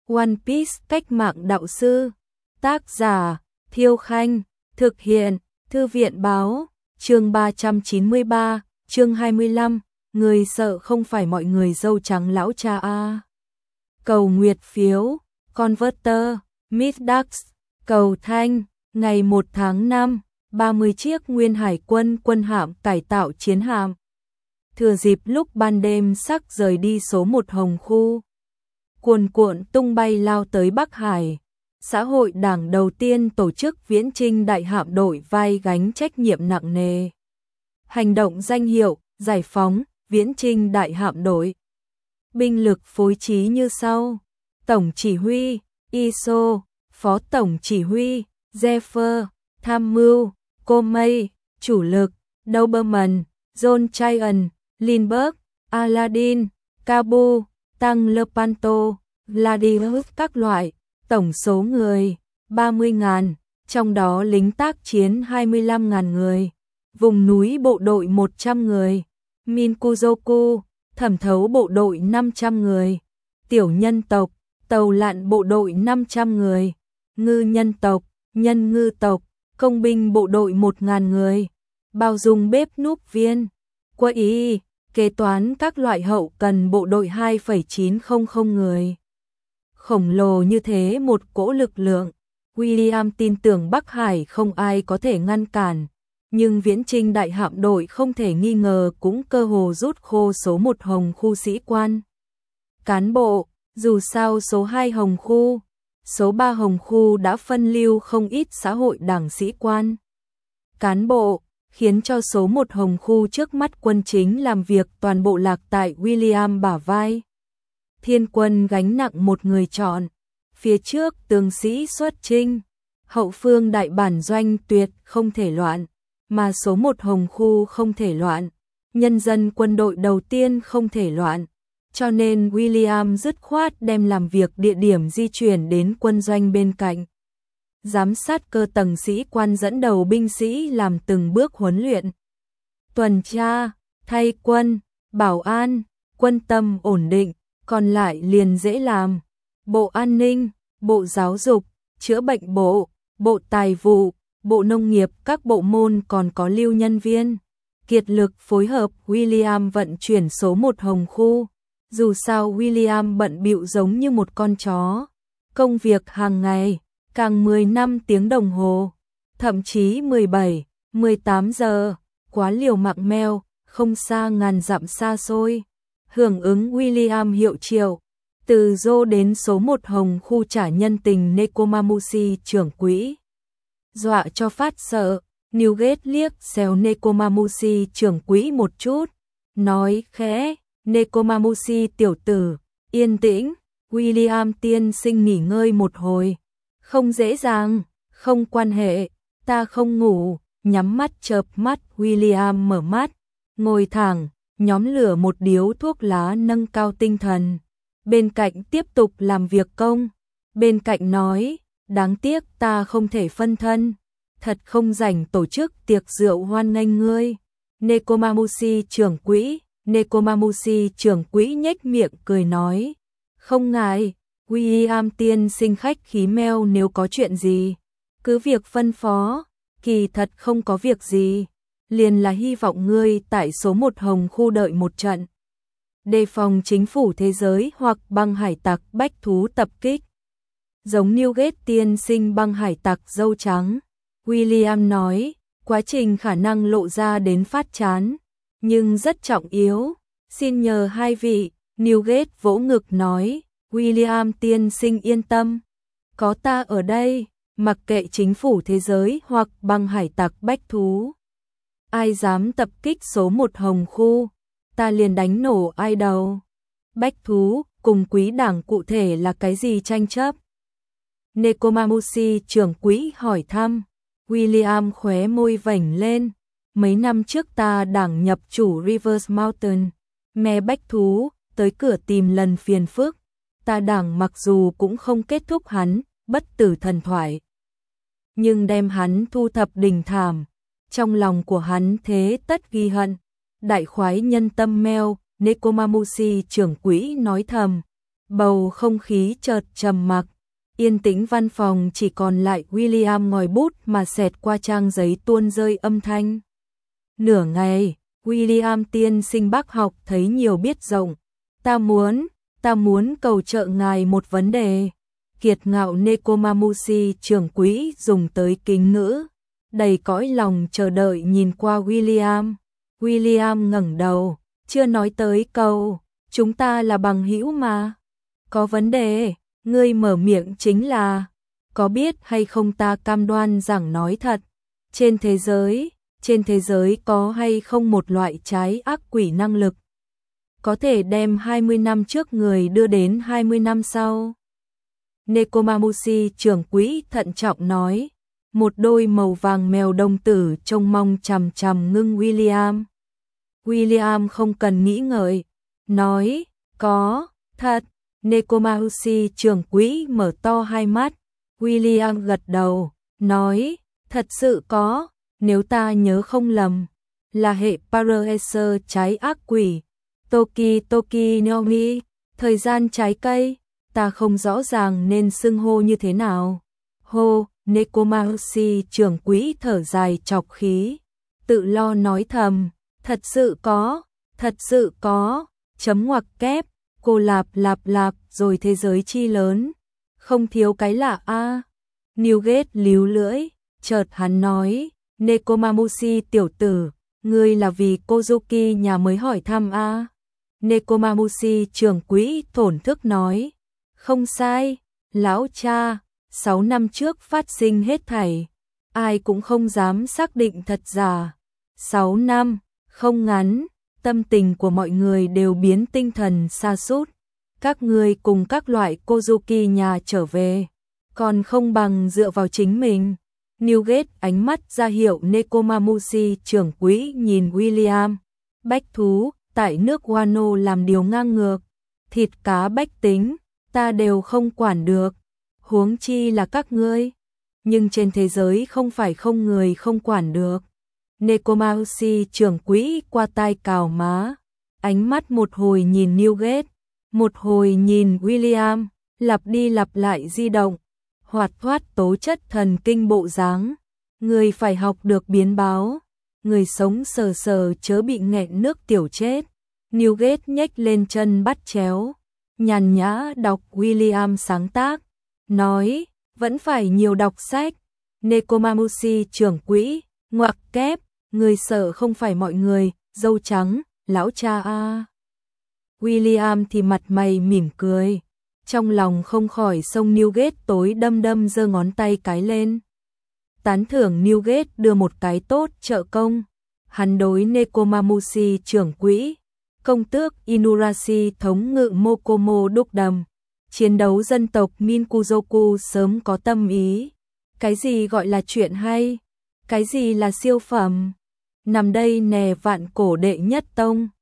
One Piece cách mạng đạo sư. Tác giả Thiêu Khanh. Thực hiện Thư viện báo. Chương 393, chương 25. Người sợ không phải mọi người dâu trắng lão cha a. Cầu nguyệt phiếu. Converter. Middax. Cầu thanh. Ngày 1 tháng 5. 30 chiếc nguyên hải quân quân hạm cải tạo chiến hạm. Thừa dịp lúc ban đêm sắc rời đi số 1 Hồng Khu. Cuồn cuộn tung bay lao tới Bắc Hải. Xã hội đảng đầu tiên tổ chức viễn chinh đại hạm đội vai gánh trách nhiệm nặng nề. Hành động danh hiệu, giải phóng, viễn chinh đại hạm đội. Binh lực phối trí như sau. Tổng chỉ huy, Iso, Phó Tổng chỉ huy, Zephyr, Tham mưu, Comey, chủ lực, Doberman, John Cheyenne, Lindbergh, Aladdin, Cabu, Tăng Lepanto, Vladimir các loại. Tổng số người 30.000, trong đó lính tác chiến 25.000 người, vùng núi bộ đội 100 người, Minkuzoku, thẩm thấu bộ đội 500 người, tiểu nhân tộc, tàu lặn bộ đội 500 người, ngư nhân tộc, nhân ngư tộc, công binh bộ đội 1.000 người, bao dung bếp núc viên, quân y, kế toán các loại hậu cần bộ đội 2,900 người. Khổng lồ như thế một cỗ lực lượng, William tin tưởng Bắc Hải không ai có thể ngăn cản, nhưng viễn chinh đại hạm đội không thể nghi ngờ cũng cơ hồ rút khô số 1 Hồng Khu sĩ quan. Cán bộ, dù sao số 2 Hồng Khu, số 3 Hồng Khu đã phân lưu không ít xã hội đảng sĩ quan. Cán bộ, khiến cho số 1 Hồng Khu trước mắt quân chính làm việc toàn bộ lạc tại William bả vai. Thiên quân gánh nặng một người chọn, phía trước tướng sĩ xuất chinh, hậu phương đại bản doanh tuyệt không thể loạn, mà số 1 Hồng Khu không thể loạn, nhân dân quân đội đầu tiên không thể loạn, cho nên William dứt khoát đem làm việc địa điểm di chuyển đến quân doanh bên cạnh. Giám sát cơ tầng sĩ quan dẫn đầu binh sĩ làm từng bước huấn luyện. Tuần tra, thay quân, bảo an, quân tâm ổn định, còn lại liền dễ làm. Bộ an ninh, bộ giáo dục, chữa bệnh bộ, bộ tài vụ, bộ nông nghiệp các bộ môn còn có lưu nhân viên. Kiệt lực phối hợp William vận chuyển số 1 Hồng Khu. Dù sao William bận bịu giống như một con chó. Công việc hàng ngày, càng 15 tiếng đồng hồ, thậm chí 17, 18 giờ, quá liều mạng meo, không xa ngàn dặm xa xôi. Hưởng ứng William hiệu triệu, từ Joe đến số 1 Hồng Khu trả nhân tình Nekomamushi trưởng quỹ. Dọa cho phát sợ, Newgate liếc xéo Nekomamushi trưởng quỹ một chút, nói khẽ, Nekomamushi tiểu tử, yên tĩnh, William tiên sinh nghỉ ngơi một hồi. Không dễ dàng, không quan hệ, ta không ngủ, nhắm mắt chợp mắt William mở mắt, ngồi thẳng, nhóm lửa một điếu thuốc lá nâng cao tinh thần. Bên cạnh tiếp tục làm việc công, bên cạnh nói, đáng tiếc ta không thể phân thân, thật không rảnh tổ chức tiệc rượu hoan nghênh ngươi. Nekomamushi trưởng quỹ nhếch miệng cười nói, không ngại, William tiên sinh khách khí meo, nếu có chuyện gì, cứ việc phân phó, kỳ thật không có việc gì, liền là hy vọng ngươi tại số 1 Hồng Khu đợi một trận. Đề phòng chính phủ thế giới hoặc băng hải tặc bách thú tập kích. Giống Newgate tiên sinh băng hải tặc dâu trắng, William nói, quá trình khả năng lộ ra đến phát chán, nhưng rất trọng yếu, xin nhờ hai vị. Newgate vỗ ngực nói, William tiên sinh yên tâm, có ta ở đây, mặc kệ chính phủ thế giới hoặc băng hải tặc bách thú. Ai dám tập kích số 1 Hồng Khu, ta liền đánh nổ ai đầu. Bách thú cùng quý đảng cụ thể là cái gì tranh chấp? Nekomamushi trưởng quỹ hỏi thăm. William khóe môi vểnh lên. Mấy năm trước ta đảng nhập chủ Rivers Mountain, me bách thú, tới cửa tìm lần phiền phức. Ta đảng mặc dù cũng không kết thúc hắn, bất tử thần thoại, nhưng đem hắn thu thập đình thảm. Trong lòng của hắn thế tất ghi hận. Đại khoái nhân tâm meo, Nekomamushi trưởng quỹ nói thầm. Bầu không khí chợt trầm mặc, yên tĩnh văn phòng chỉ còn lại William ngòi bút mà xẹt qua trang giấy tuôn rơi âm thanh. Nửa ngày, William tiên sinh bác học thấy nhiều biết rộng. Ta muốn cầu trợ ngài một vấn đề. Kiệt ngạo Nekomamushi trưởng quỹ dùng tới kính ngữ, đầy cõi lòng chờ đợi nhìn qua William. William ngẩng đầu, chưa nói tới câu, chúng ta là bằng hữu mà. Có vấn đề, ngươi mở miệng chính là, có biết hay không ta cam đoan rằng nói thật. Trên thế giới có hay không một loại trái ác quỷ năng lực, có thể đem 20 năm trước người đưa đến 20 năm sau. Nekomamushi trưởng quỹ thận trọng nói, một đôi màu vàng mèo đồng tử trông mong chằm chằm ngưng William. William không cần nghĩ ngợi, nói, có, thật. Nekomamushi trưởng quỹ mở to hai mắt. William gật đầu, nói, thật sự có, nếu ta nhớ không lầm, là hệ Paracer trái ác quỷ. Toki Nomi, thời gian trái cây, ta không rõ ràng nên xưng hô như thế nào. Hô, Nekomamushi trưởng quỹ thở dài chọc khí, tự lo nói thầm, thật sự có, chấm ngoặc kép, cô lạp rồi thế giới chi lớn, không thiếu cái lạ a. Newgate líu lưỡi, chợt hắn nói, Nekomamushi tiểu tử, ngươi là vì Kozuki nhà mới hỏi thăm a. Nekomamushi trưởng quỹ thổn thức nói, không sai, lão cha, 6 năm trước phát sinh hết thảy, ai cũng không dám xác định thật giả. 6 năm, không ngắn, tâm tình của mọi người đều biến tinh thần sa sút. Các ngươi cùng các loại Kozuki nhà trở về, còn không bằng dựa vào chính mình. Newgate ánh mắt ra hiệu Nekomamushi trưởng quỹ nhìn William. Bách thú, tại nước Wano làm điều ngang ngược, thịt cá bách tính, ta đều không quản được, huống chi là các ngươi. Nhưng trên thế giới không phải không người không quản được. Nekomamushi trưởng quỹ qua tai cào má, ánh mắt một hồi nhìn Newgate, một hồi nhìn William, lặp đi lặp lại di động, hoạt thoát tố chất thần kinh bộ dáng. Người phải học được biến báo, người sống sờ sờ chớ bị nghẹn nước tiểu chết. Newgate nhếch lên chân bắt chéo, nhàn nhã đọc William sáng tác, nói, vẫn phải nhiều đọc sách. Nekomamushi trưởng quỹ, ngoặc kép, người sợ không phải mọi người, dâu trắng, lão cha a. William thì mặt mày mỉm cười, trong lòng không khỏi xông Newgate tối đâm giơ ngón tay cái lên. Tán thưởng Newgate đưa một cái tốt trợ công. Hắn đối Nekomamushi trưởng quỹ, công tước Inurashi thống ngự Mokomo đúc đầm, chiến đấu dân tộc Minkuzoku sớm có tâm ý. Cái gì gọi là chuyện hay? Cái gì là siêu phẩm? Nằm đây nè vạn cổ đệ nhất tông.